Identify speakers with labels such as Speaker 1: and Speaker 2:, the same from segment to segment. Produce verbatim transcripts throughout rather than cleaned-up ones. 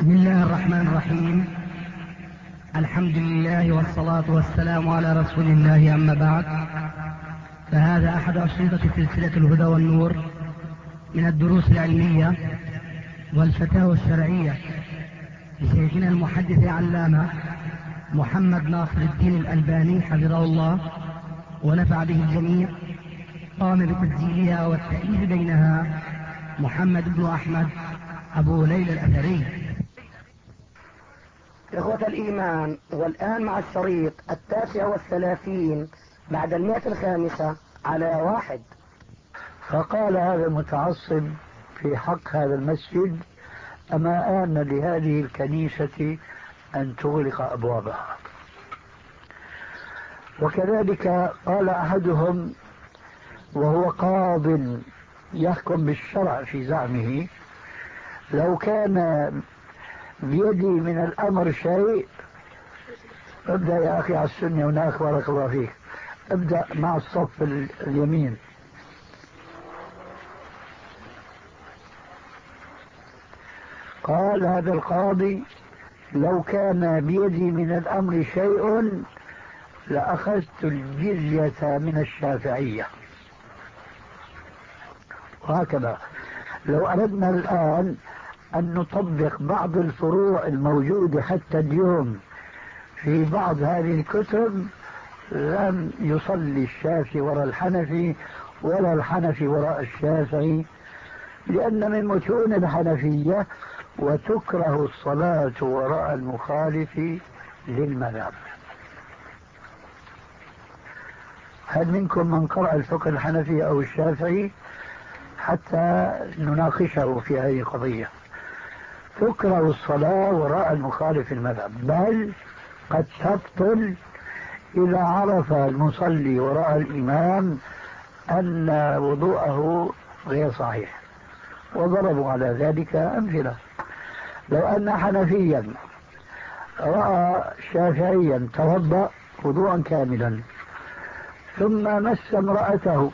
Speaker 1: بسم الله الرحمن الرحيم. الحمد لله والصلاة والسلام على رسول الله، أما بعد، فهذا أحد أشرطة سلسلة الهدى والنور من الدروس العلمية والفتاوى الشرعية لشيخنا المحدث العلامة محمد ناصر الدين الألباني حفظه الله ونفع به الجميع. قام بتسجيلها والتأليف بينها محمد بن أحمد أبو ليلى الأثري.
Speaker 2: إخوة الإيمان، والآن مع الشريط التاسع والثلاثين بعد المئة الخامسة على واحد.
Speaker 3: فقال هذا المتعصب في حق هذا المسجد: أما آن لهذه الكنيسة أن تغلق أبوابها. وكذلك قال أحدهم وهو قاض يحكم بالشرع في زعمه: لو كان بيدي من الأمر شيء. ابدأ يا أخي على السنة هناك، بارك الله فيك. ابدأ مع الصف اليمين. قال هذا القاضي: لو كان بيدي من الأمر شيء لأخذت الجزية من الشافعية. وهكذا لو أردنا الآن أن نطبق بعض الفروع الموجودة حتى اليوم في بعض هذه الكتب، لم يصلي الشافعي وراء الحنفي ولا الحنفي وراء الشافعي، لأن من متون الحنفية: وتكره الصلاة وراء المخالف للمذهب. هل منكم من قرأ الفقه الحنفي أو الشافعي حتى نناقشه في هذه القضية؟ تكره الصلاة وراء المخالف المذهب، بل قد تبطل إذا عرف المصلي وراء الإمام أن وضوءه غير صحيح. وضربوا على ذلك أمثلة. لو أن حنفيا رأى شافعيا توضأ وضوءا كاملا ثم مس امرأته،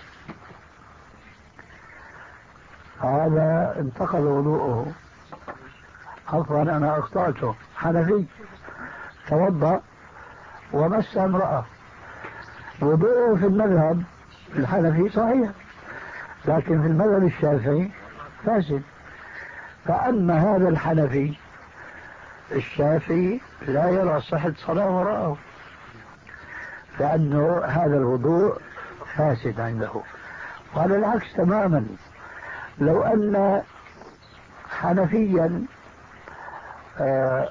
Speaker 3: هذا انتقض وضوءه. عفوا أنا أخطأته، حنفي توضأ ومس امرأة، وضوءه في المذهب الحنفي صحيح، لكن في المذهب الشافعي فاسد. فأما هذا الحنفي، الشافعي لا يرى صحة صلاة وراءه، لأنه هذا الوضوء فاسد عنده. وعلى العكس تماما، لو أن حنفيا آه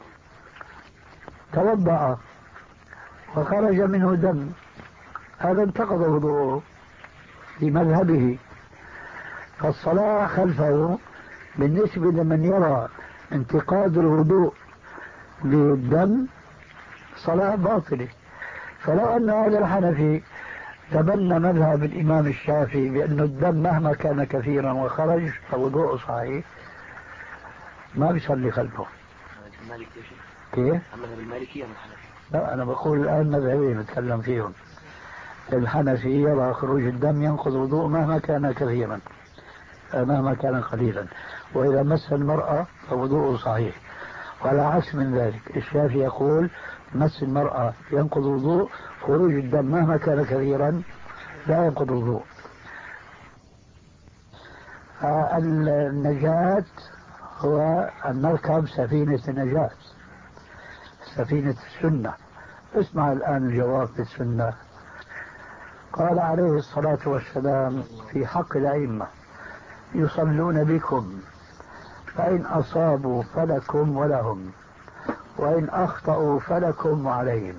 Speaker 3: توضأ وخرج منه دم، هذا انتقض وضوءه في مذهبه، فالصلاة خلفه بالنسبة لمن يرى انتقاض الوضوء بالدم صلاة باطلة. فلو أن هذا الحنفي تبنى مذهب الإمام الشافعي بأن الدم مهما كان كثيرا وخرج فوضوءه صحيح، ما بيصلي خلفه. كيف؟ مذهب المالكية من الحنفي؟ لا، أنا بقول الآن مذهبين نتكلم فيهم. الحنفي يرى خروج الدم ينقض وضوء مهما كان كثيرا مهما كان قليلا، وإذا مس المرأة فوضوءه صحيح. وعلى عكس من ذلك الشافعي يقول: مس المرأة ينقض وضوء، خروج الدم مهما كان كثيرا لا ينقض وضوء. النجاة هو أن نركب سفينة النجاة، سفينة السنة. اسمع الآن الجواب في السنة. قال عليه الصلاة والسلام في حق الأئمة: يصلون بكم، فإن أصابوا فلكم ولهم، وإن أخطأوا فلكم وعليهم.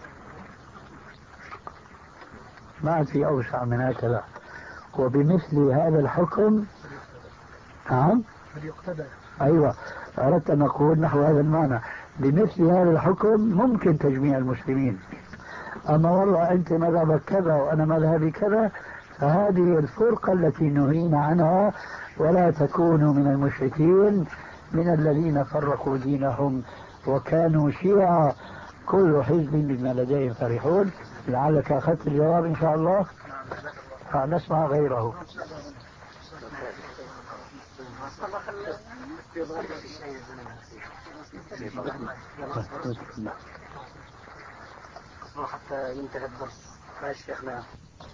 Speaker 3: ما في أوسع من هكذا. وبمثل هذا الحكم نعم أيوة أردت أن أقول نحو هذا المعنى. بمثل هذا الحكم ممكن تجميع المسلمين. أما والله أنت مذهبك كذا وأنا مذهبي كذا، فهذه الفرقة التي نهينا عنها، ولا تكونوا من المشركين من الذين فرقوا دينهم وكانوا شيعا كل حزب بما لديهم فرحون. لعلك أخذت الجواب إن شاء الله، فنسمع غيره.
Speaker 2: حتى ينتهي الدرس. ماشي شيخنا.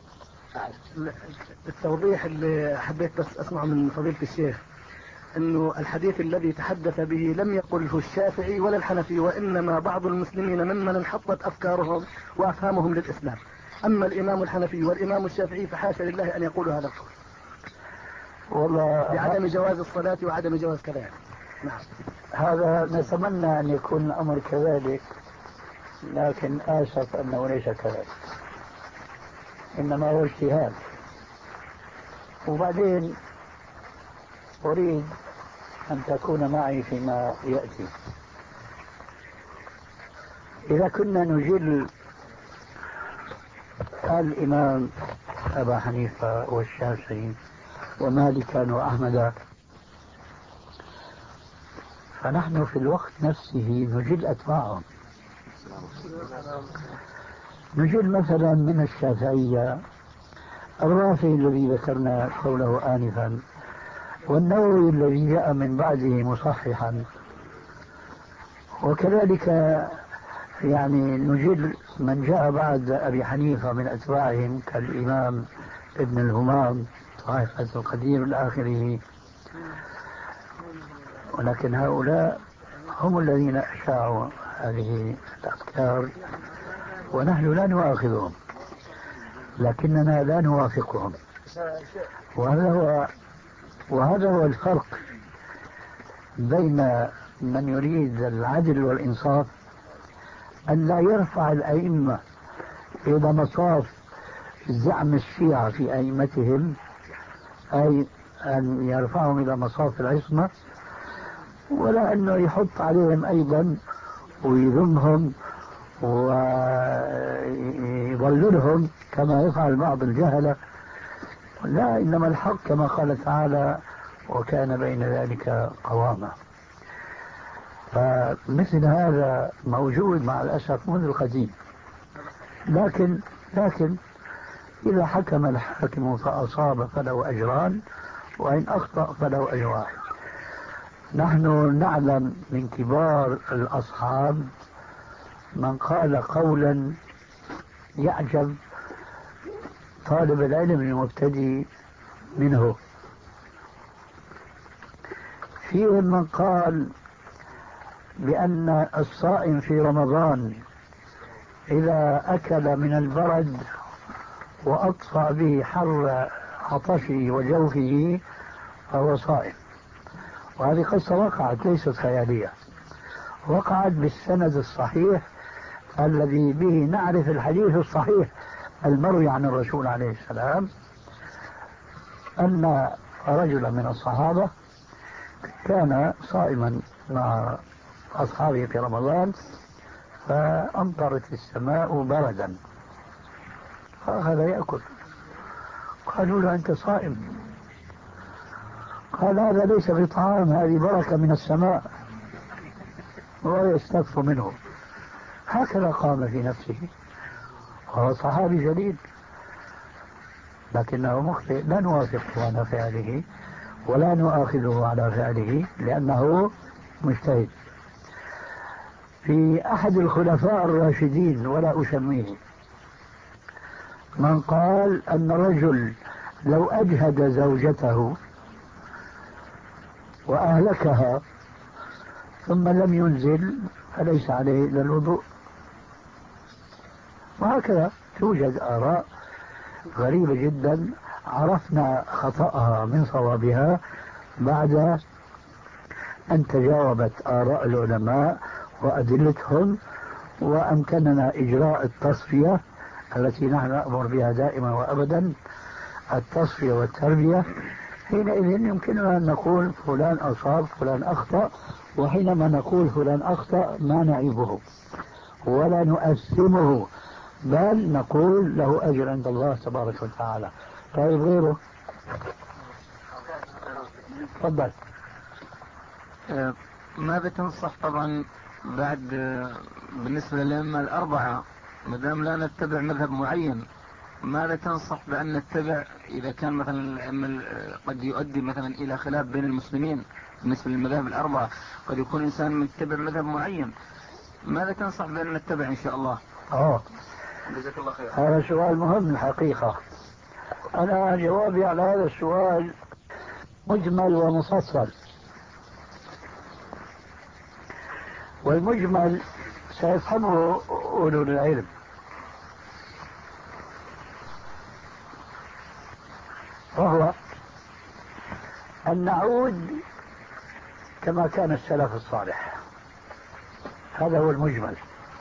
Speaker 2: التوضيح اللي حبيت بس اسمعه من فضيلة الشيخ انه الحديث الذي تحدث به لم يقله الشافعي ولا الحنفي، وانما بعض المسلمين ممن انحطت افكارهم وافهامهم للاسلام. اما الامام الحنفي والامام الشافعي فحاشا لله ان يقولوا هذا القول.
Speaker 3: والله
Speaker 2: بعدم جواز الصلاة وعدم جواز كذا يعني. نعم.
Speaker 3: هذا نتمنى ان يكون الامر كذلك، لكن اسف انه ليس كذلك، انما هو اجتهاد. وبعدين اريد ان تكون معي فيما ياتي. اذا كنا نجل الامام ابا حنيفه والشافعي ومالكا واحمد، فنحن في الوقت نفسه نجل اتباعهم. نجل مثلا من الشافعية الرافعي الذي ذكرنا قوله آنفا، والنووي الذي جاء من بعده مصححا، وكذلك يعني نجل من جاء بعد أبي حنيفة من أتباعهم كالإمام ابن الهمام طائفة القدير الآخره. ولكن هؤلاء هم الذين أشاعوا هذه الأفكار ونحن لا نؤاخذهم، لكننا لا نوافقهم. وهذا هو وهذا هو الفرق بين من يريد العدل والإنصاف، أن لا يرفع الأئمة إلى مصاف زعم الشيعة في أئمتهم، أي أن يرفعهم إلى مصاف العصمة، ولا أنه يحط عليهم أيضا ويذمهم ويضللهم كما يفعل بعض الجهلة. لا، إنما الحق كما قال تعالى: وكان بين ذلك قواما. فمثل هذا موجود مع الأسف منذ القديم، لكن لكن إذا حكم الحاكم فأصاب فله أجران، وإن أخطأ فله أجر واحد. نحن نعلم من كبار الأصحاب من قال قولا يعجب طالب العلم المبتدئ منه. فيهم من قال بأن الصائم في رمضان إذا أكل من البرد وأطفأ به حر عطشه وجوفه فهو صائم. وهذه قصة وقعت، ليست خيالية، وقعت بالسند الصحيح الذي به نعرف الحديث الصحيح المروي عن الرسول عليه السلام، أن رجلا من الصحابة كان صائما مع أصحابه في رمضان، فأمطرت السماء بردا فأخذ يأكل. قالوا له: أنت صائم؟ قال: هذا ليس بطعام، هذه بركة من السماء، وهو يستكف منه. هكذا قام في نفسه، وهو صحابي جليل، لكنه مخطئ. لا نوافقه على فعله ولا نؤاخذه على فعله لأنه مجتهد. في أحد الخلفاء الراشدين، ولا أسميه، من قال أن رجل لو أجهد زوجته وأهلكها ثم لم ينزل فليس عليه إلا الوضوء. وهكذا توجد آراء غريبة جدا عرفنا خطأها من صوابها بعد أن تجاوبت آراء العلماء وأدلتهم، وأمكننا إجراء التصفية التي نحن نأمر بها دائما وأبدا، التصفية والتربية. حينئذ يمكننا أن نقول فلان أصاب فلان أخطأ، وحينما نقول فلان أخطأ ما نعيبه ولا نؤثمه، بل نقول له أجر عند الله تبارك وتعالى. طيب غيره؟ تفضل.
Speaker 4: ماذا تنصح طبعا بعد بالنسبة للأئمة الأربعة، ما دام لا نتبع مذهب معين ماذا تنصح بأن نتبع إذا كان مثلا العمل قد يؤدي مثلا إلى خلاف بين المسلمين بالنسبة للمذاهب الأربعة، قد يكون إنسان متبع مذهب معين، ماذا تنصح بأن نتبع إن شاء الله؟
Speaker 3: أوه.
Speaker 4: جزاك الله خير.
Speaker 3: هذا سؤال مهم الحقيقة. أنا جوابي على هذا السؤال مجمل ومفصل. والمجمل سيفهمه أولو العلم، وهو أن نعود كما كان السلف الصالح. هذا هو المجمل.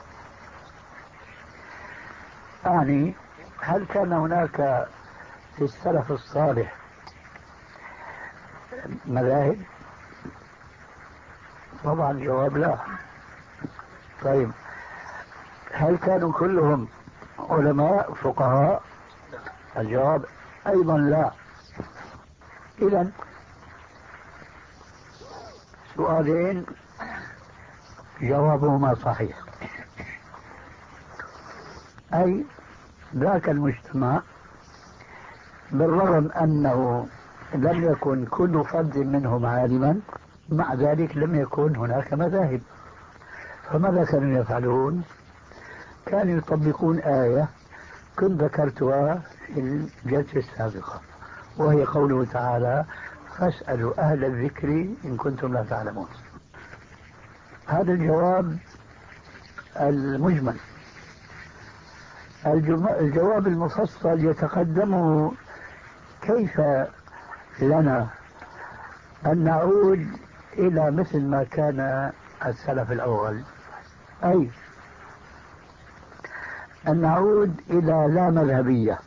Speaker 3: يعني هل كان هناك في السلف الصالح مذاهب؟ طبعا الجواب لا. طيب هل كانوا كلهم علماء فقهاء؟ الجواب أيضا لا. إذن سؤالين جوابهما صحيح. أي ذاك المجتمع بالرغم أنه لم يكن كل فرد منهم عالما، مع ذلك لم يكن هناك مذاهب. فماذا كانوا يفعلون؟ كانوا يطبقون آية كنت ذكرتها في الجلسة السابقة، وهي قوله تعالى: فاسألوا أهل الذكر إن كنتم لا تعلمون. هذا الجواب المجمل. الجواب المفصل يتقدمه كيف لنا أن نعود إلى مثل ما كان السلف الأول، أي أن نعود إلى لا مذهبية،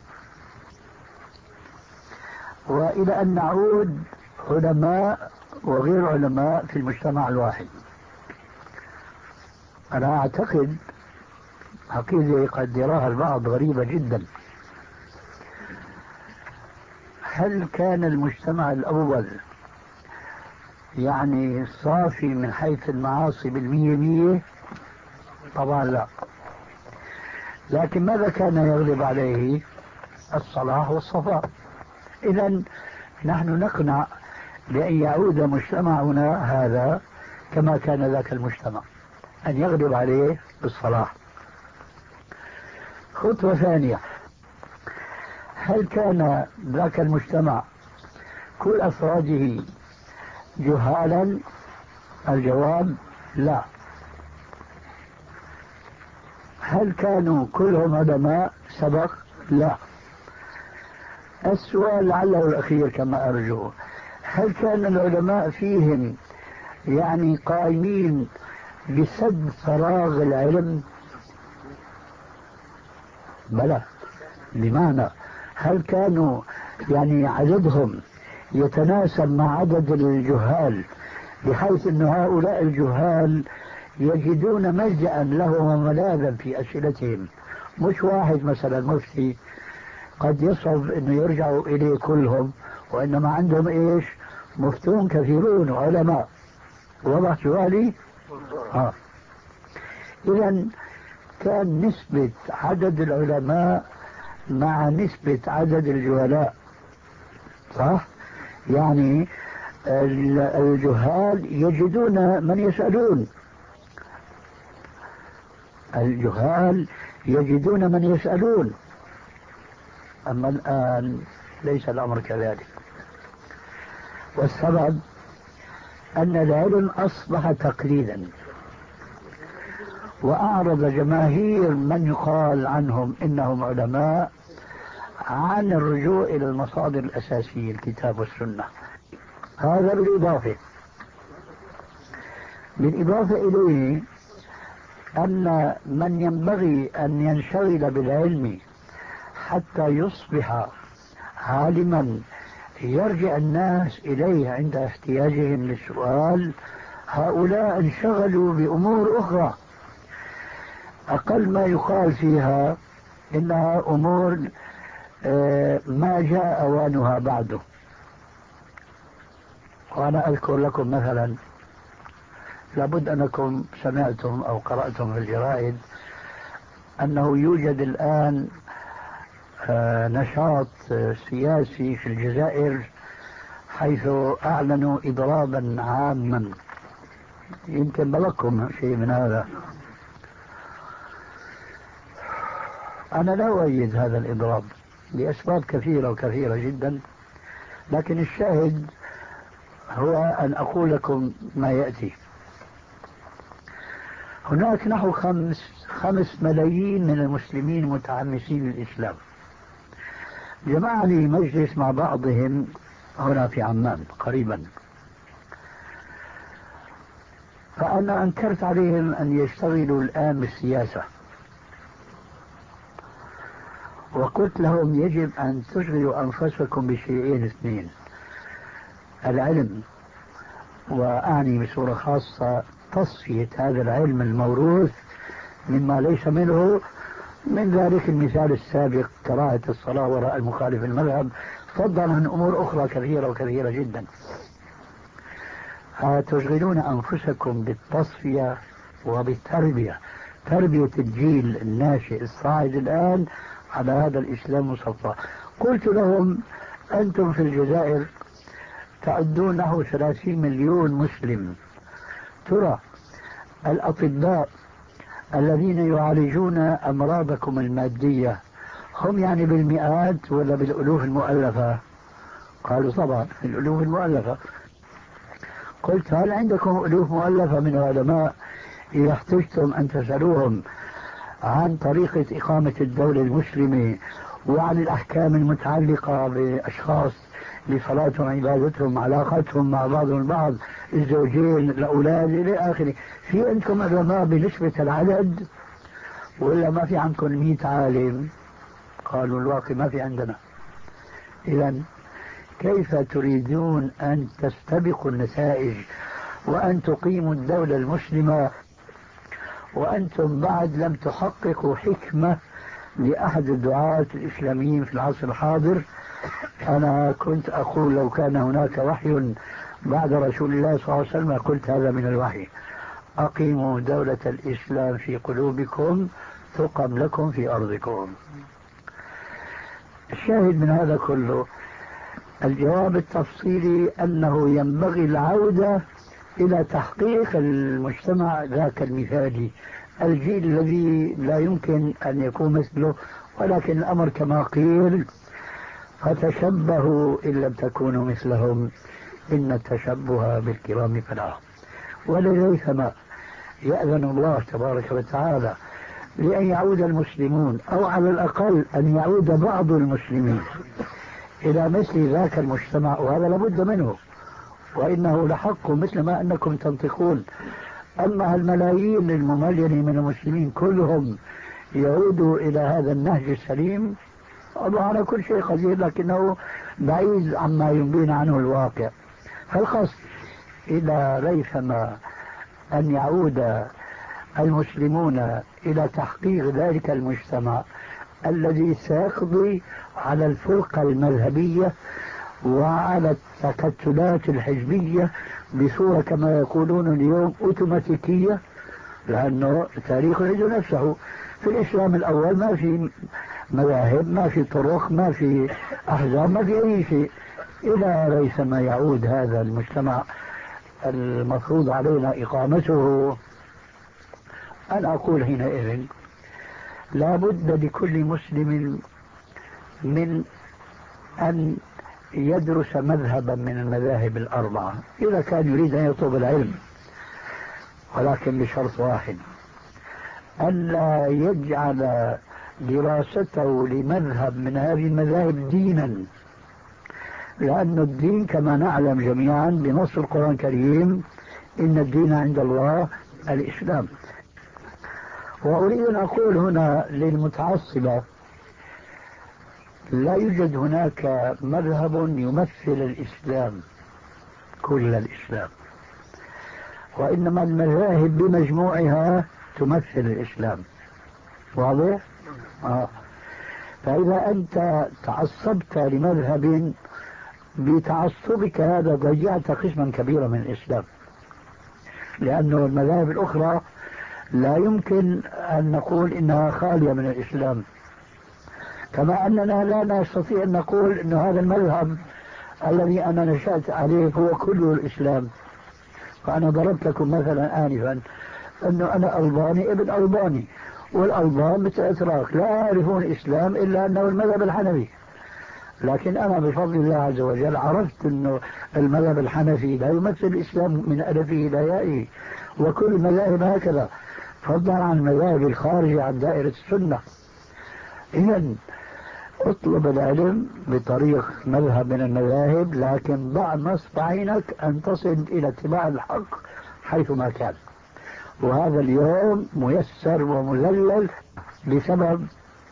Speaker 3: وإلى أن نعود علماء وغير علماء في المجتمع الواحد. أنا أعتقد عقيدة قد يراها البعض غريبة جدا. هل كان المجتمع الأول يعني صافي من حيث المعاصي بالمية مية؟ طبعا لا. لكن ماذا كان يغلب عليه؟ الصلاح والصفاء. إذن نحن نقنع بأن يعود مجتمعنا هذا كما كان ذاك المجتمع، أن يغلب عليه بالصلاح. خطوة ثانية: هل كان ذاك المجتمع كل أفراده جهالا؟ الجواب لا. هل كانوا كلهم علماء سبق؟ لا. السؤال لعله الأخير كما أرجو: هل كان العلماء فيهم يعني قائمين بسد فراغ العلم؟ بلى. بمعنى هل كانوا يعني عددهم يتناسب مع عدد الجهال، بحيث أن هؤلاء الجهال يجدون ملجأ لهم وملاذا في أسئلتهم؟ مش واحد مثلا مفتي قد يصعب أنه يرجعوا إليه كلهم، وإنما عندهم إيش؟ مفتون كثيرون وعلماء. وضح سؤالي؟ آه. إذن كان نسبة عدد العلماء مع نسبة عدد الجهلاء، صح؟ يعني الجهال يجدون من يسألون، الجهال يجدون من يسألون. أما الآن ليس الأمر كذلك. والسبب أن العلم أصبح تقليدا، وأعرض جماهير من يقال عنهم إنهم علماء عن الرجوع إلى المصادر الأساسية الكتاب والسنة. هذا بالإضافة بالإضافة إليه أن من ينبغي أن ينشغل بالعلم حتى يصبح عالما يرجع الناس إليه عند احتياجهم للسؤال، هؤلاء انشغلوا بأمور أخرى أقل ما يقال فيها إنها أمور ما جاء أوانها بعده. وأنا أذكر لكم مثلا، لابد أنكم سمعتم أو قرأتم في الجرائد أنه يوجد الآن نشاط سياسي في الجزائر حيث أعلنوا إضرابا عاما، يمكن بلغكم شيء من هذا. أنا لا أؤيد هذا الإضراب لأسباب كثيرة وكثيرة جدا، لكن الشاهد هو أن أقول لكم ما يأتي. هناك نحو خمس, خمس ملايين من المسلمين متحمسين للإسلام. جمع لي مجلس مع بعضهم هنا في عمان قريبا، فأنا أنكرت عليهم أن يشتغلوا الآن بالسياسة، وقلت لهم يجب أن تشغلوا أنفسكم بشيئين اثنين: العلم، وأعني بصورة خاصة تصفية هذا العلم الموروث مما ليس منه، من ذلك المثال السابق كراهة الصلاة وراء المخالف المذهب، فضلا عن أمور أخرى كثيرة وكثيرة جدا. تشغلون أنفسكم بالتصفية وبالتربية، تربية الجيل الناشئ الصاعد الآن على هذا الإسلام المصفى. قلت لهم أنتم في الجزائر تعدون نحو ثلاثين مليون مسلم، ترى الأطباء الذين يعالجون أمراضكم المادية هم يعني بالمئات ولا بالألوف المؤلفة؟ قالوا طبعا الألوف المؤلفة. قلت هل عندكم ألوف مؤلفة من العلماء إذا احتجتم أن تسألوهم عن طريقة إقامة الدولة المسلمة وعن الأحكام المتعلقة بأشخاص لصلاتهم، عبادتهم، علاقتهم مع بعضهم البعض، الزوجين، الأولاد إلى آخره؟ في عندكم علماء بنسبة العدد ولا ما في عندكم مئة عالم؟ قالوا الواقع ما في عندنا. إذا كيف تريدون أن تستبقوا النتائج وأن تقيموا الدولة المسلمة وأنتم بعد لم تحققوا حكمة لأحد الدعاة الإسلاميين في العصر الحاضر؟ أنا كنت أقول لو كان هناك وحي بعد رسول الله صلى الله عليه وسلم قلت هذا من الوحي: أقيموا دولة الإسلام في قلوبكم تقم لكم في أرضكم. الشاهد من هذا كله الجواب التفصيلي أنه ينبغي العودة إلى تحقيق المجتمع ذاك المثالي، الجيل الذي لا يمكن أن يكون مثله، ولكن الأمر كما قيل: فتشبهوا إن لم تكونوا مثلهم إن التشبه بالكرام فلاح. ولذلك يأذن الله تبارك وتعالى لأن يعود المسلمون، أو على الأقل أن يعود بعض المسلمين إلى مثل ذاك المجتمع، وهذا لابد منه، وإنه لحق مثل ما أنكم تنطقون. أما الملايين المملينة من المسلمين كلهم يعودوا إلى هذا النهج السليم، الله على كل شيء قدير، لكنه بعيد عما ينبينا عنه الواقع. فالقصد إلى ريثما أن يعود المسلمون إلى تحقيق ذلك المجتمع الذي سيقضي على الفرقة المذهبية وعلى التكتلات الحزبية بصورة كما يقولون اليوم أوتوماتيكية، لأنه التاريخ يعيد نفسه. في الإسلام الأول ما في مذاهب، ما في طرق، ما في أحزاب، ما في أي شيء. إلى ريثما يعود هذا المجتمع المفروض علينا إقامته، أنا أقول حينئذ لا بد لكل مسلم من أن يدرس مذهبا من المذاهب الأربعة إذا كان يريد أن يطلب العلم، ولكن بشرط واحد: أن لا يجعل دراسته لمذهب من هذه المذاهب دينا، لأن الدين كما نعلم جميعا بنص القرآن الكريم: إن الدين عند الله الإسلام. وأريد أن أقول هنا للمتعصبة: لا يوجد هناك مذهب يمثل الإسلام كل الإسلام، وإنما المذاهب بمجموعها تمثل الإسلام. واضح؟ آه. فإذا أنت تعصبت لمذهب بتعصبك هذا ضيعت قسما كبيرا من الإسلام، لأنه المذاهب الأخرى لا يمكن أن نقول إنها خالية من الإسلام، كما أننا لا نستطيع أن نقول أن هذا المذهب الذي أنا نشأت عليه هو كل الإسلام. فأنا ضربت لكم مثلا آنفا أنه أنا ألباني ابن ألباني، والألبان مثل أتراك لا يعرفون الإسلام إلا أنه المذهب الحنفي، لكن أنا بفضل الله عز وجل عرفت أنه المذهب الحنفي لا يمثل الإسلام من ألفه إلى يائه، وكل المذاهب هكذا، فضلا عن المذاهب الخارجة عن دائرة السنة. إذن اطلب العلم بطريق مذهب من المذاهب، لكن ضع نصب عينك أن تصل إلى اتباع الحق حيثما كان. وهذا اليوم ميسر ومذلل بسبب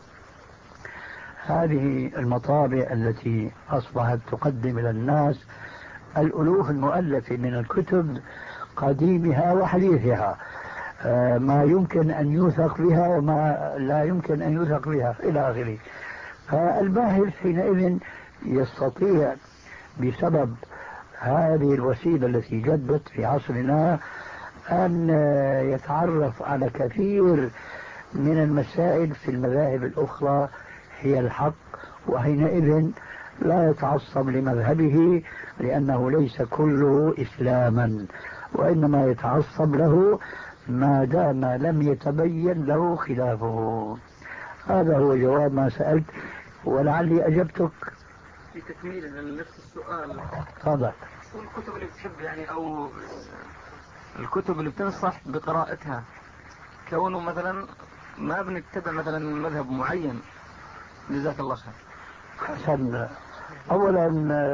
Speaker 3: هذه المطابع التي أصبحت تقدم إلى الناس الألوف المؤلفة من الكتب قديمها وحديثها، ما يمكن أن يوثق بها وما لا يمكن أن يوثق بها إلى آخره. فالباحث حينئذ يستطيع بسبب هذه الوسيلة التي جدت في عصرنا أن يتعرف على كثير من المسائل في المذاهب الأخرى هي الحق، وحينئذ لا يتعصب لمذهبه لأنه ليس كله إسلاما، وإنما يتعصب له ما دام لم يتبين له خلافه. هذا هو جواب ما سألت، ولعلي أجبتك.
Speaker 4: في تكميل من نفس السؤال،
Speaker 3: تفضل.
Speaker 4: الكتب اللي بتحب يعني أو الكتب اللي بتنصح بقراءتها، كونه مثلا ما بنتبع مثلا مذهب معين. جزاك الله خير.
Speaker 3: حسن. أولا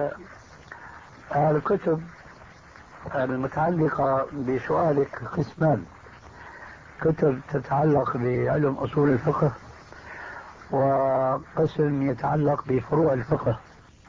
Speaker 3: الكتب المتعلقة بسؤالك قسمان: كتب تتعلق بعلم أصول الفقه، وقسم يتعلق بفروع الفقه.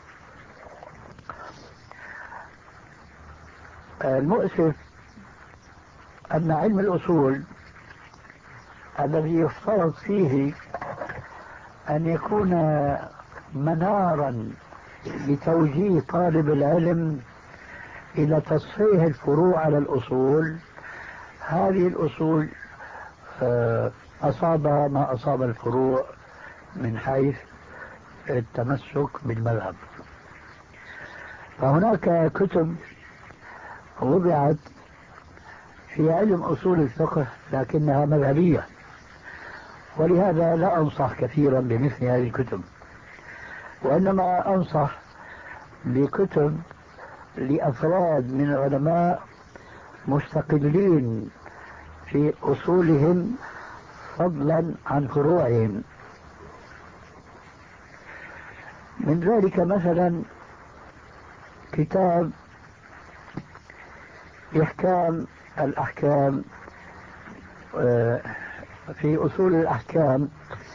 Speaker 3: المؤسف أن علم الأصول الذي يفترض فيه أن يكون منارا لتوجيه طالب العلم إلى تصحيح الفروع على الأصول، هذه الأصول أصاب ما أصاب الفروع من حيث التمسك بالمذهب. فهناك كتب وضعت في علم أصول الفقه لكنها مذهبية، ولهذا لا أنصح كثيرا بمثل هذه الكتب، وإنما أنصح بكتب لأفراد من العلماء مستقلين في أصولهم فضلا عن فروعهم. من ذلك مثلا كتاب إحكام الأحكام في أصول الأحكام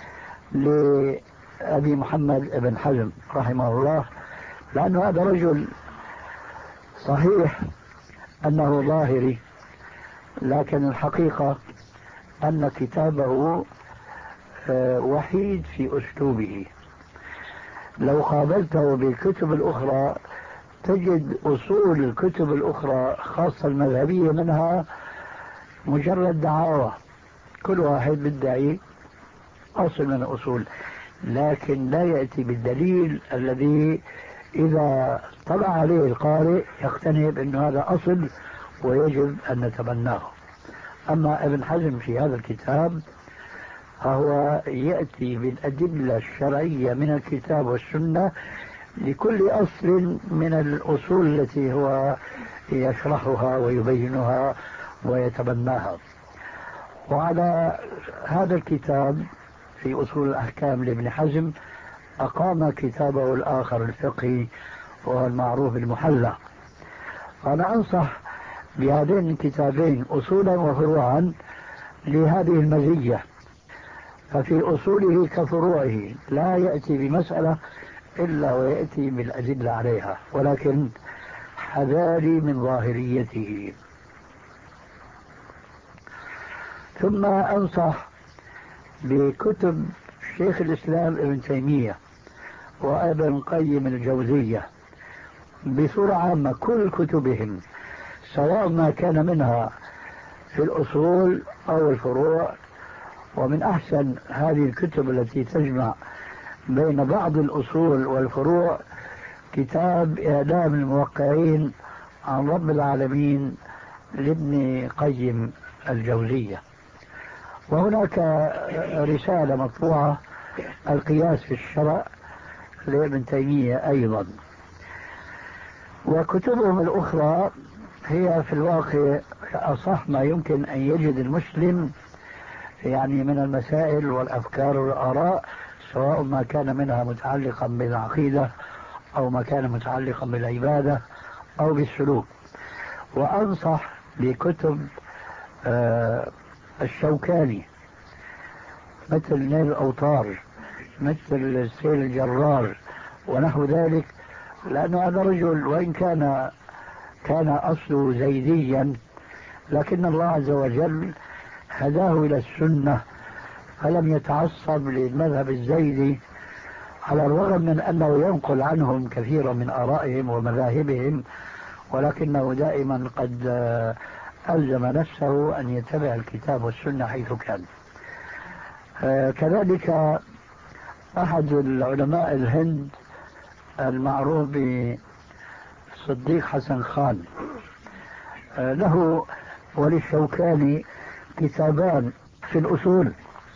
Speaker 3: لأبي محمد بن حزم رحمه الله، لأنه هذا رجل صحيح أنه ظاهري، لكن الحقيقة أن كتابه وحيد في أسلوبه. لو قابلته بالكتب الأخرى تجد أصول الكتب الأخرى خاصة المذهبية منها مجرد دعاوى، كل واحد بيدعي أصل من الأصول، لكن لا يأتي بالدليل الذي إذا طلع عليه القارئ يقتنع بأن هذا أصل ويجب أن نتبناه. أما ابن حزم في هذا الكتاب فهو يأتي بالأدلة الشرعية من الكتاب والسنة لكل أصل من الأصول التي هو يشرحها ويبينها ويتبناها. وعلى هذا الكتاب في أصول الأحكام لابن حزم أقام كتابه الآخر الفقهي وهو المعروف المحلى. فأنا أنصح بهذين الكتابين أصولا وفروعا لهذه المزية، ففي أصوله كفروعه لا يأتي بمسألة إلا ويأتي بالأدلة عليها، ولكن حذاري من ظاهريته. ثم أنصح بكتب شيخ الإسلام ابن تيمية وابن القيم الجوزية بصورة عامة، كل كتبهم سواء ما كان منها في الأصول أو الفروع. ومن أحسن هذه الكتب التي تجمع بين بعض الأصول والفروع كتاب إعلام الموقعين عن رب العالمين لابن قيم الجوزية. وهناك رسالة مطبوعة القياس في الشرع لابن تيمية أيضا. وكتبهم الأخرى هي في الواقع أصح ما يمكن أن يجد المسلم يعني من المسائل والأفكار والآراء، سواء ما كان منها متعلقا بالعقيدة أو ما كان متعلقا بالعبادة أو بالسلوك. وأنصح بكتب آه الشوكاني مثل نيل الأوطار، مثل السيل الجرار ونحو ذلك، لأن هذا رجل وإن كان كان أصله زيديا لكن الله عز وجل هداه إلى السنة فلم يتعصب للمذهب الزيدي، على الرغم من أنه ينقل عنهم كثيرا من آرائهم ومذاهبهم، ولكنه دائما قد ألزم نفسه أن يتبع الكتاب والسنة حيث كان. كذلك أحد العلماء الهند المعروف بصديق حسن خان له وللشوكاني كتابان في الأصول.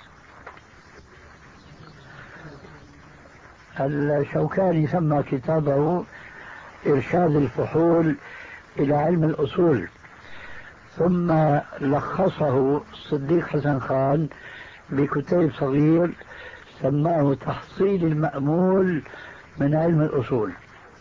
Speaker 3: الشوكاني سمى كتابه إرشاد الفحول إلى علم الأصول، ثم لخصه الصديق حسن خان بكتاب صغير سماه تحصيل المأمول من علم الأصول.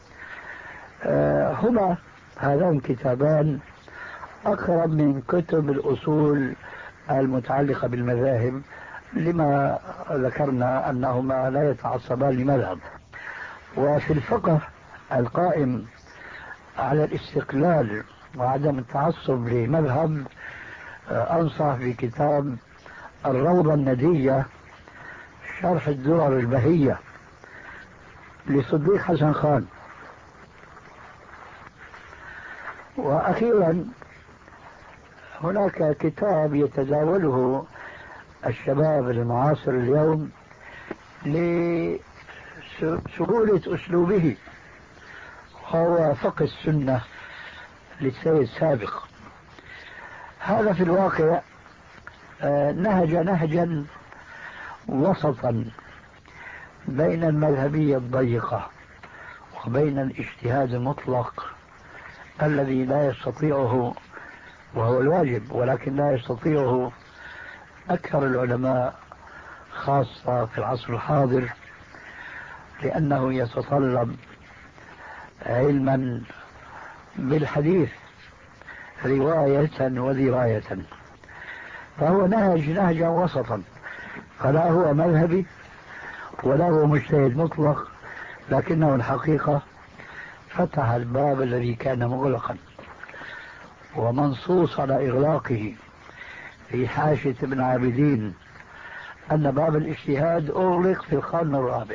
Speaker 3: هما هذان كتابان أقرب من كتب الأصول المتعلقة بالمذاهب، لما ذكرنا أنهما لا يتعصبان لمذهب. وفي الفقه القائم على الاستقلال وعدم التعصب لمذهب أنصح بكتاب الروضة الندية شرح الدرر البهية لصديق حسن خان. وأخيرا هناك كتاب يتداوله الشباب المعاصر اليوم لسهولة أسلوبه، هو فقه السنة للسيد السابق. هذا في الواقع نهج نهجا وسطا بين المذهبية الضيقة وبين الاجتهاد المطلق الذي لا يستطيعه، وهو الواجب، ولكن لا يستطيعه أكثر العلماء خاصة في العصر الحاضر، لأنه يتطلب علما بالحديث رواية ودراية. فهو نهج نهجا وسطا، فلا هو مذهبي ولا هو مجتهد مطلق، لكنه الحقيقة فتح الباب الذي كان مغلقا، ومنصوص على إغلاقه في حاشية ابن عابدين أن باب الاجتهاد أغلق في القرن الرابع،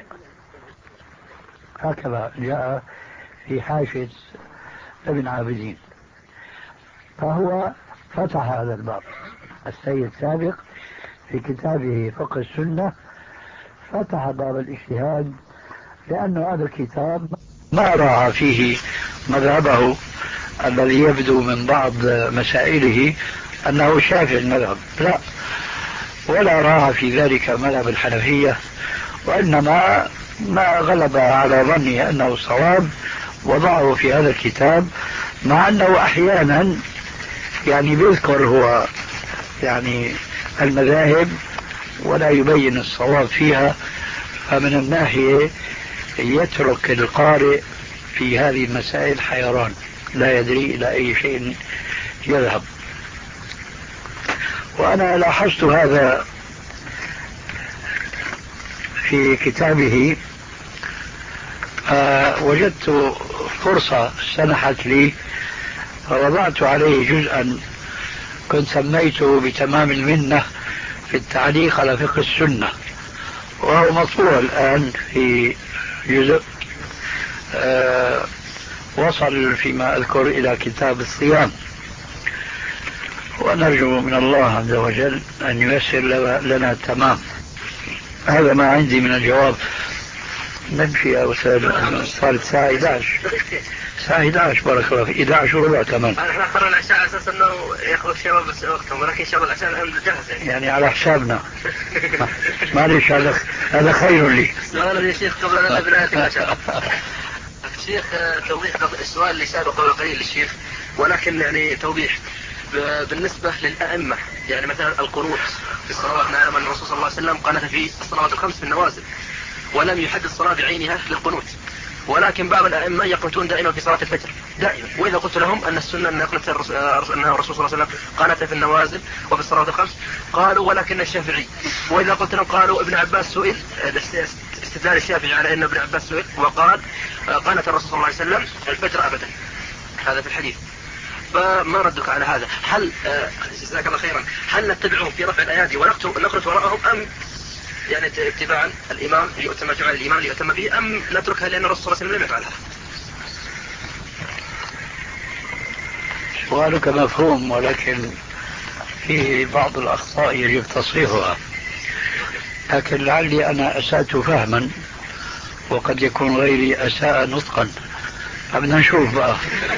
Speaker 3: هكذا جاء في حاشية ابن عابدين. فهو فتح هذا الباب. السيد السابق في كتابه فقه السنة فتح باب الاجتهاد، لأن هذا الكتاب ما راعى فيه مذهبه الذي يبدو من بعض مسائله أنه شافعي المذهب، لا، ولا راعى في ذلك مذهب الحنفية، وإنما ما غلب على ظني أنه صواب وضعه في هذا الكتاب، مع أنه أحيانا يعني بيذكر هو يعني المذاهب ولا يبين الصواب فيها، فمن الناحية يترك القارئ في هذه المسائل حيران، لا يدري إلى أي شيء يذهب. وأنا لاحظت هذا في كتابه. آه وجدت فرصة سنحت لي فوضعت عليه جزءا كنت سميته بتمام المنة في التعليق على فقه السنة، وهو مطبوع الآن في جزء آه وصل فيما أذكر إلى كتاب الصيام، ونرجو من الله عز وجل أن ييسر لنا التمام. هذا ما عندي من الجواب نمشي يا أستاذ، صارت الساعة إحدى عشر، الساعة إحدى عشر بارك الله فيك، إحدى عشر وربع كمان.
Speaker 2: احنا اخرنا العشاء على اساس انه ياخذ الشباب بس وقتهم، ولكن ان شاء الله العشاء الان جاهز يعني.
Speaker 3: يعني على حسابنا. معلش هذا هذا خير لي.
Speaker 2: سؤال يا شيخ قبل ان نبدا العشاء. شيخ توضيح السؤال اللي سأله قبل قليل للشيخ، ولكن يعني توضيح بالنسبة للأئمة، يعني مثلا القنوت في الصلوات، نعلم أن الرسول صلى الله عليه وسلم قنت في الصلوات الخمس في النوازل ولم يحدد الصلاة بعينها للقنوت، ولكن بعض الأئمة يقنتون دائما في صلاة الفجر دائما، وإذا قلت لهم أن السنة أن يقنت الرسول صلى الله عليه وسلم قنت في النوازل وفي الصلوات الخمس، قالوا ولكن الشافعي. وإذا قلت لهم قالوا ابن عباس سئل، استدلال الشافعي على أن ابن عباس سئل وقال قنت الرسول صلى الله عليه وسلم الفجر أبدا، هذا في الحديث. فما ردك على هذا؟ هل جزاك الله خيرا، هل نتبعهم في رفع الأيادي ونقنت وراءهم، أم يعني اتباعا الإمام ليؤتم جعل الإمام ليؤتم به، أم نتركها لأن الرسول صلى الله عليه وسلم لم يفعلها؟
Speaker 3: سؤالك مفهوم، ولكن فيه بعض الأخطاء يجب تصحيحها، لكن لعلي أنا أسأت فهما وقد يكون غيري أساء نطقا، فبدنا نشوف بقى.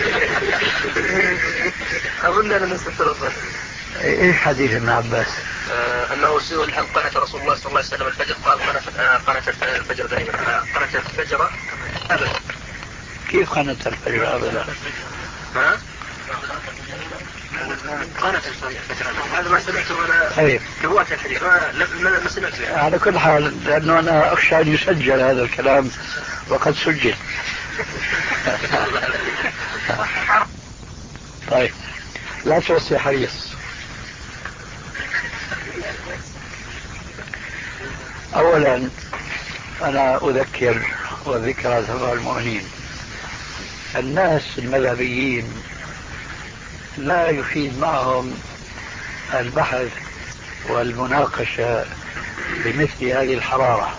Speaker 2: أظن أن نستفرق.
Speaker 3: إيش حديث ابن عباس؟
Speaker 2: آه أنه سئل هل قنت رسول الله صلى الله عليه وسلم الفجر؟ قال قنت الفجر دائما، قنت الفجر أبدا.
Speaker 3: كيف قنت الفجر أبدا؟
Speaker 2: ها؟ قنت الفجر أبدا، هذا ما سمعته أنا.
Speaker 3: طيب.
Speaker 2: رواة الحديث ما ما سمعته يعني.
Speaker 3: على كل حال، لأنه أنا أخشى أن يسجل هذا الكلام وقد سجل. طيب لا توصي حريص. أولا أنا أذكر وذكرى تبع المؤمنين، الناس المذهبيين لا يفيد معهم البحث والمناقشة بمثل هذه الحرارة،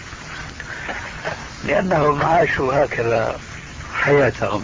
Speaker 3: لأنهم عاشوا هكذا حياتهم.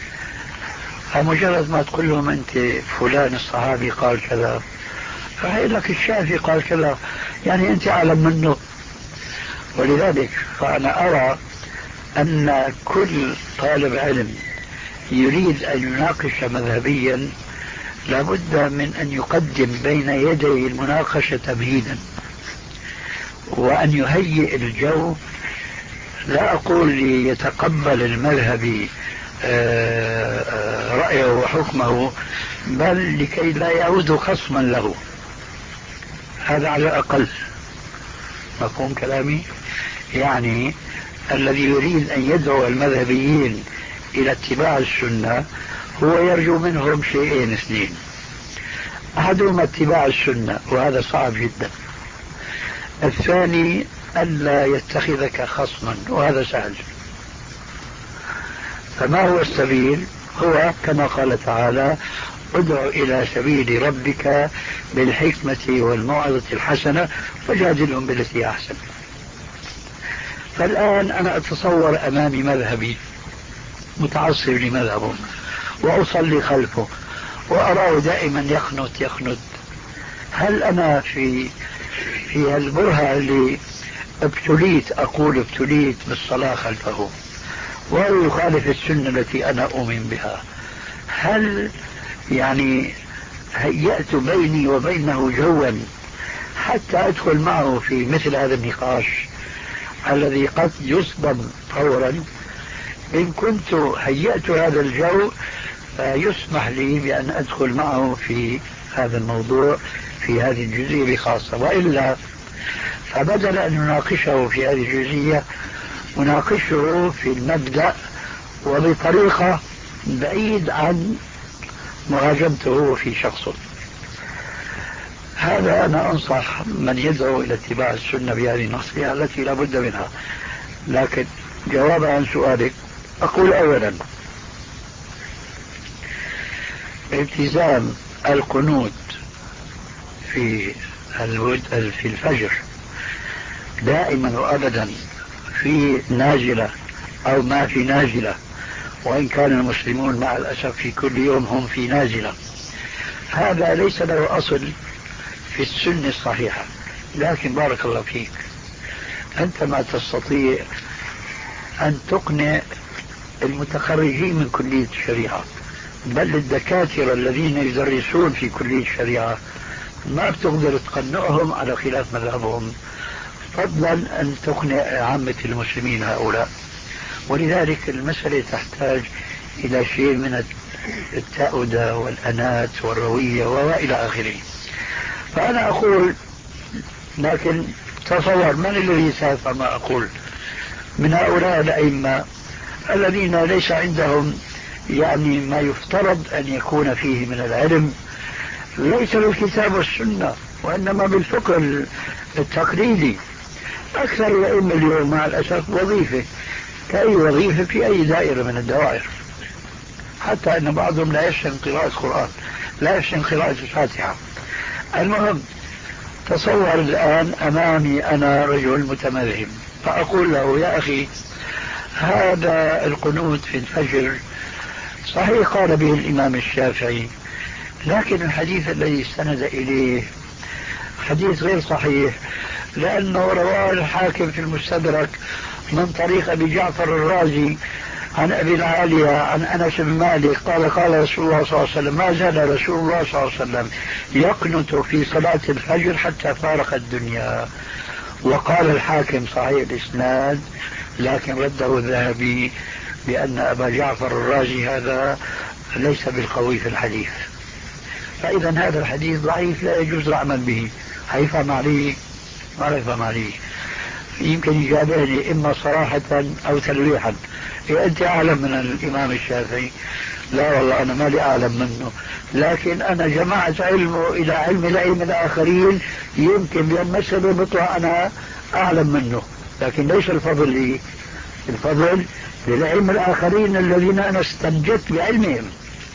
Speaker 3: فمجرد ما تقول لهم أنت فلان الصحابي قال كذا، فهي لك الشافعي قال كذا، يعني أنت أعلم منه. ولذلك فأنا أرى أن كل طالب علم يريد أن يناقش مذهبيا لابد من أن يقدم بين يدي المناقشة تمهيدا، وأن يهيئ الجو، لا أقول ليتقبل المذهبي رأيه وحكمه، بل لكي لا يعود خصما له، هذا على الأقل. مفهوم كلامي؟ يعني الذي يريد أن يدعو المذهبيين إلى اتباع السنة هو يرجو منهم شيئين اثنين، أحدهما اتباع السنة وهذا صعب جدا، الثاني ألا يتخذك خصما وهذا سهل. فما هو السبيل؟ هو كما قال تعالى ادع إلى سبيل ربك بالحكمة والموعظة الحسنة وجادلهم بالتي أحسن. فالآن أنا أتصور أمامي مذهبي متعصب لمذهبه وأصلي خلفه وأراه دائما يقنط يقنط، هل أنا في في البرهة اللي ابتليت أقول ابتليت بالصلاة خلفه وهو يخالف السنة التي أنا أؤمن بها، هل يعني هيأت بيني وبينه جوا حتى أدخل معه في مثل هذا النقاش الذي قد يصدم فورا؟ إن كنت هيأت هذا الجو فيسمح لي بأن أدخل معه في هذا الموضوع في هذه الجزئية بخاصة، وإلا فبدل أن نناقشه في هذه الجزئية نناقشه في المبدأ وبطريقة بعيد عن مهاجمته في شخصه. هذا أنا أنصح من يدعو إلى اتباع السنة بهذه النصيحة التي لا بد منها. لكن جوابا عن سؤالك أقول أولا التزام القنوت في في الفجر دائما وأبدا في نازلة أو ما في نازلة، وإن كان المسلمون مع الأسف في كل يوم هم في نازلة، هذا ليس له أصل في السنة الصحيحة. لكن بارك الله فيك، أنت ما تستطيع أن تقنع المتخرجين من كلية الشريعة، بل الدكاترة الذين يدرسون في كلية الشريعة ما بتقدر تقنعهم على خلاف مذهبهم، فضلا أن تقنع عامة المسلمين هؤلاء. ولذلك المسألة تحتاج إلى شيء من التأودة والأنات والروية وإلى آخره. فأنا أقول، لكن تصور من الذي سيفهم ما أقول من هؤلاء الأئمة الذين ليس عندهم يعني ما يفترض أن يكون فيه من العلم، ليس بالكتاب والسنة وإنما بالفقه التقليدي. أكثر الأئمة اليوم مع الأسف وظيفة كأي وظيفة في أي دائرة من الدوائر، حتى أن بعضهم لا يحسن قراءة القرآن، لا يحسن قراءة الفاتحة. المهم، تصور الآن أمامي أنا رجل متمذهب، فأقول له يا أخي هذا القنوت في الفجر صحيح قال به الإمام الشافعي، لكن الحديث الذي استند إليه حديث غير صحيح، لأنه رواه الحاكم في المستدرك من طريق أبي جعفر الرازي عن أبي العالية عن أنس بن مالك قال قال رسول الله صلى الله عليه وسلم ما زال رسول الله صلى الله عليه وسلم يقنت في صلاة الفجر حتى فارق الدنيا. وقال الحاكم صحيح الإسناد، لكن رده الذهبي بأن أبا جعفر الرازي هذا ليس بالقوي في الحديث. فإذا هذا الحديث ضعيف لا يجوز العمل به. هيفهم عليه ما يفهم عليه، يمكن يجابهني إما صراحة أو تلويحا، إيه أنت أعلم من الإمام الشافعي؟ لا والله أنا ما لي أعلم منه، لكن أنا جمعت علمه إلى علم الأئمة الآخرين، يمكن بالمسألة بطلع أنا أعلم منه، لكن ليس الفضل لي، الفضل للأئمة الآخرين الذين أنا استنجدت بعلمهم.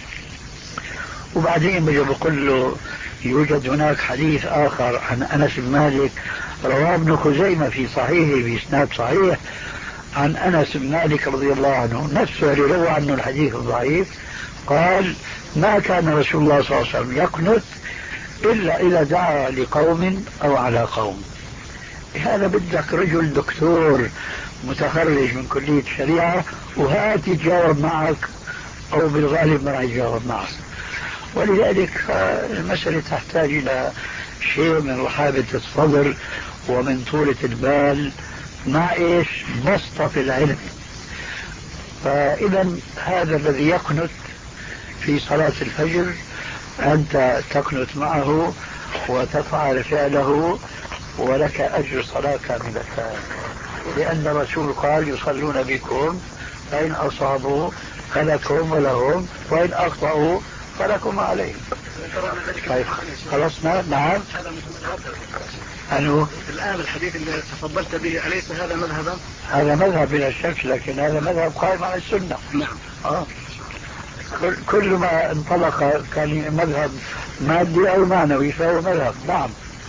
Speaker 3: وبعدين بجي بقول له يوجد هناك حديث آخر عن أنس بن مالك رواه ابن خزيمة في صحيحه بإسناد صحيح عن أنس بن مالك رضي الله عنه نفسه اللي روى عنه الحديث الضعيف، قال ما كان رسول الله صلى الله عليه وسلم يقنت إلا إذا دعا لقوم أو على قوم. هذا بدك رجل دكتور متخرج من كلية الشريعة وهات يتجاوب معك، أو بالغالب ما راح يتجاوب معك. ولذلك المسألة تحتاج إلى شيء من رحابة الصدر ومن طولة البال مع إيش بسطة في العلم. فإذا هذا الذي يقنت في صلاة الفجر أنت تقنت معه وتفعل فعله ولك أجر صلاة كاملة، لأن الرسول قال يصلون بكم فإن أصابوا فلكم ولهم وإن أخطأوا فلكم عليهم. طيب خلصنا. نعم. أنه
Speaker 2: الآن الحديث اللي تفضلت به أليس هذا مذهبا؟
Speaker 3: هذا مذهب بلا شك، لكن هذا مذهب قائم على السنة.
Speaker 2: نعم.
Speaker 3: آه. كل ما انطلق كان مذهب مادي أو معنوي فهو مذهب. نعم.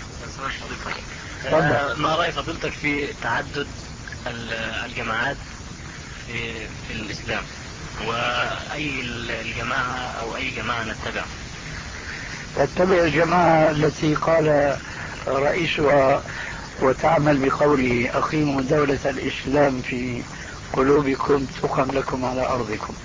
Speaker 5: آه ما رأي فضيلتك في تعدد الجماعات في, في الإسلام، وأي الجماعة أو أي جماعة نتبع؟
Speaker 3: تتبع الجماعة التي قال رئيسها وتعمل بقوله أقيموا دولة الإسلام في قلوبكم تقم لكم على أرضكم.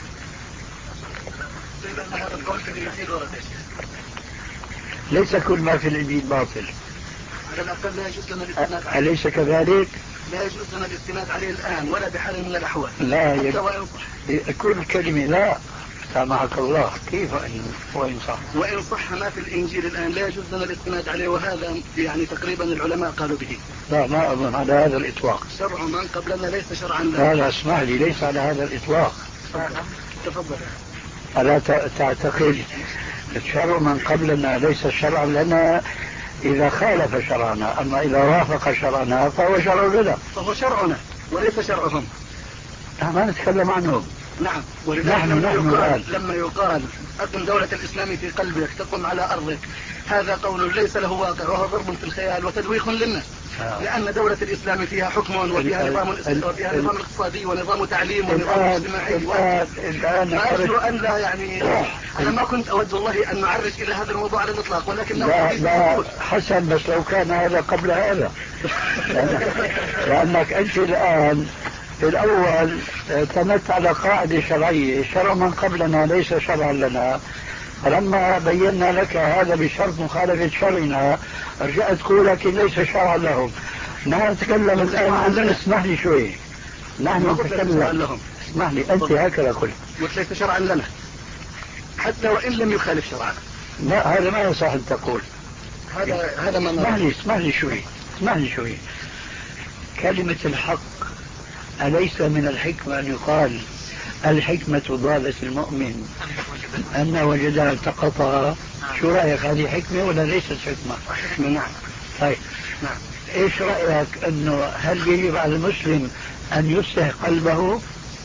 Speaker 3: ليس كل ما في الإنجيل باطل،
Speaker 2: على الأقل لا يجوز لنا الاستناد عليه.
Speaker 3: أليس كذلك؟
Speaker 2: لا يجوز لنا الاستناد عليه الآن ولا بحال من الأحوال.
Speaker 3: لا يجوز كل كلمة. لا سامحك الله، كيف وإن صح؟
Speaker 2: وإن صح ما في الإنجيل الآن لا يجوز لنا الاستناد عليه، وهذا يعني تقريبا العلماء قالوا به.
Speaker 3: لا ما أظن على هذا الإطلاق.
Speaker 2: شرع من قبلنا ليس شرعا لنا.
Speaker 3: لا لا اسمح لي، ليس على هذا الإطلاق.
Speaker 2: تفضل.
Speaker 3: ألا تعتقد شرع من قبلنا ليس شرعا لنا إذا خالف شرعنا، أما إذا وافق شرعنا فهو شرع لنا.
Speaker 2: فهو شرعنا وليس شرعهم.
Speaker 3: ما نتكلم عنهم.
Speaker 2: نعم.
Speaker 3: نحن
Speaker 2: لما
Speaker 3: نحن
Speaker 2: يقال, لما يقال أقم دولة الإسلام في قلبك تقم على أرضك، هذا قول ليس له واقع وهو ضرب في الخيال وتدويخ للناس. آه. لأن دولة الإسلام فيها حكم وفيها نظام وفيها نظام اقتصادي ونظام تعليم ونظام اجتماعي. فأرجو أن لا يعني أنا ما كنت أود والله أن نعرج إلى هذا الموضوع على الإطلاق، ولكن
Speaker 3: لا, لا حسن، بس لو كان هذا قبل هذا لأنك أنت الآن الأول اعتمدت على قاعدة شرعية، شرع من قبلنا ليس شرعا لنا، فلما بينا لك هذا بشرط مخالفة شرعنا رجعت تقول لكن ليس شرعا لهم. نحن نتكلم الآن عندنا، اسمح لي شوي، نحن نتكلم، اسمح لي أنت هكذا قلت
Speaker 2: قلت ليس شرعا لنا حتى وإن لم يخالف شرعنا.
Speaker 3: لا هذا ما يصح أن تقول.
Speaker 2: هذا هذا ما
Speaker 3: اسمح لي اسمح لي شوي اسمح لي شوي كلمة الحق أليس من الحكمة أن يقال الحكمة ضالة المؤمن أن وجدها التقطها؟ شو رأيك، هذه حكمة ولا ليست حكمة؟
Speaker 2: حكمة نعم.
Speaker 3: طيب
Speaker 2: نعم.
Speaker 3: ايش رأيك انه هل يجب على المسلم ان يصلح قلبه؟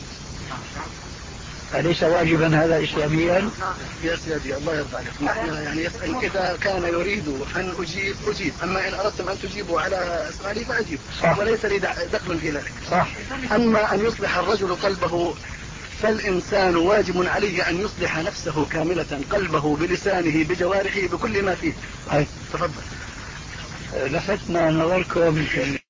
Speaker 3: أليس واجبا هذا إسلاميا؟
Speaker 2: يا سيدي الله يرضى عليك، نحن يعني يسأل إذا كان يريد أن أجيب أجيب، أما إن أردتم أن تجيبوا على سؤالي فأجيب، وليس لي دخل في ذلك.
Speaker 3: صح.
Speaker 2: أما أن يصلح الرجل قلبه فالإنسان واجب عليه أن يصلح نفسه كاملة، قلبه بلسانه بجوارحه بكل ما فيه.
Speaker 3: أي.
Speaker 2: تفضل.
Speaker 3: لفتنا نظركم